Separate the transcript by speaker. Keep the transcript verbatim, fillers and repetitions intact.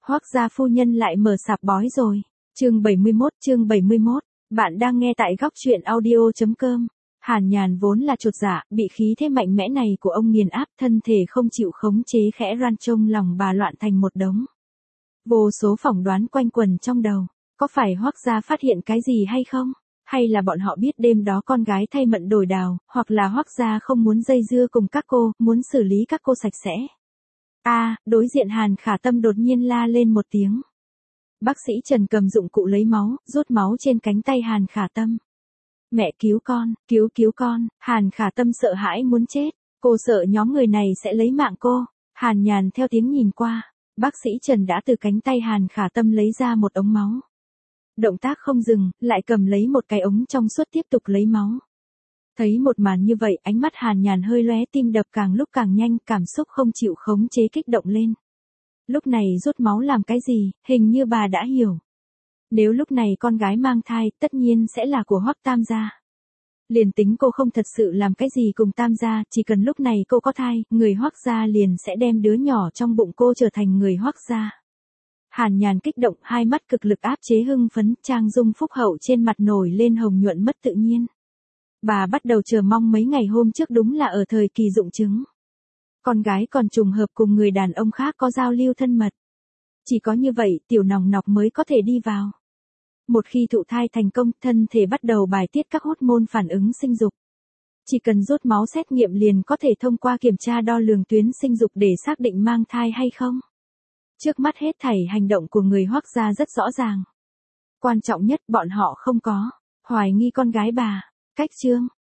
Speaker 1: Hoắc gia phu nhân lại mở sạp bói rồi. Chương bảy mươi mốt, chương bảy mươi mốt. Bạn đang nghe tại góc truyện audio chấm com. Hàn Nhàn vốn là chột dạ, bị khí thế mạnh mẽ này của ông nghiền áp, thân thể không chịu khống chế khẽ ran, trong lòng bà loạn thành một đống. Vô số phỏng đoán quanh quẩn trong đầu, có phải Hoắc gia phát hiện cái gì hay không? Hay là bọn họ biết đêm đó con gái thay mận đổi đào, hoặc là Hoắc gia không muốn dây dưa cùng các cô, muốn xử lý các cô sạch sẽ. A, à, đối diện Hàn Khả Tâm đột nhiên la lên một tiếng. Bác sĩ Trần cầm dụng cụ lấy máu, rút máu trên cánh tay Hàn Khả Tâm. Mẹ cứu con, cứu cứu con, Hàn Khả Tâm sợ hãi muốn chết, cô sợ nhóm người này sẽ lấy mạng cô. Hàn Nhàn theo tiếng nhìn qua, bác sĩ Trần đã từ cánh tay Hàn Khả Tâm lấy ra một ống máu. Động tác không dừng, lại cầm lấy một cái ống trong suốt tiếp tục lấy máu. Thấy một màn như vậy, ánh mắt Hàn Nhàn hơi lóe, tim đập càng lúc càng nhanh, cảm xúc không chịu khống chế kích động lên. Lúc này rút máu làm cái gì, hình như bà đã hiểu. Nếu lúc này con gái mang thai, tất nhiên sẽ là của Hoắc Tam gia. Liền tính cô không thật sự làm cái gì cùng Tam gia, chỉ cần lúc này cô có thai, người Hoắc gia liền sẽ đem đứa nhỏ trong bụng cô trở thành người Hoắc gia. Hàn Nhàn kích động, hai mắt cực lực áp chế hưng phấn, trang dung phúc hậu trên mặt nổi lên hồng nhuận mất tự nhiên. Bà bắt đầu chờ mong mấy ngày hôm trước đúng là ở thời kỳ dụng trứng. Con gái còn trùng hợp cùng người đàn ông khác có giao lưu thân mật. Chỉ có như vậy, tiểu nòng nọc mới có thể đi vào. Một khi thụ thai thành công, thân thể bắt đầu bài tiết các hormone phản ứng sinh dục. Chỉ cần rút máu xét nghiệm liền có thể thông qua kiểm tra đo lường tuyến sinh dục để xác định mang thai hay không. Trước mắt hết thảy hành động của người Hoắc gia rất rõ ràng. Quan trọng nhất, bọn họ không có hoài nghi con gái bà. Cách chương,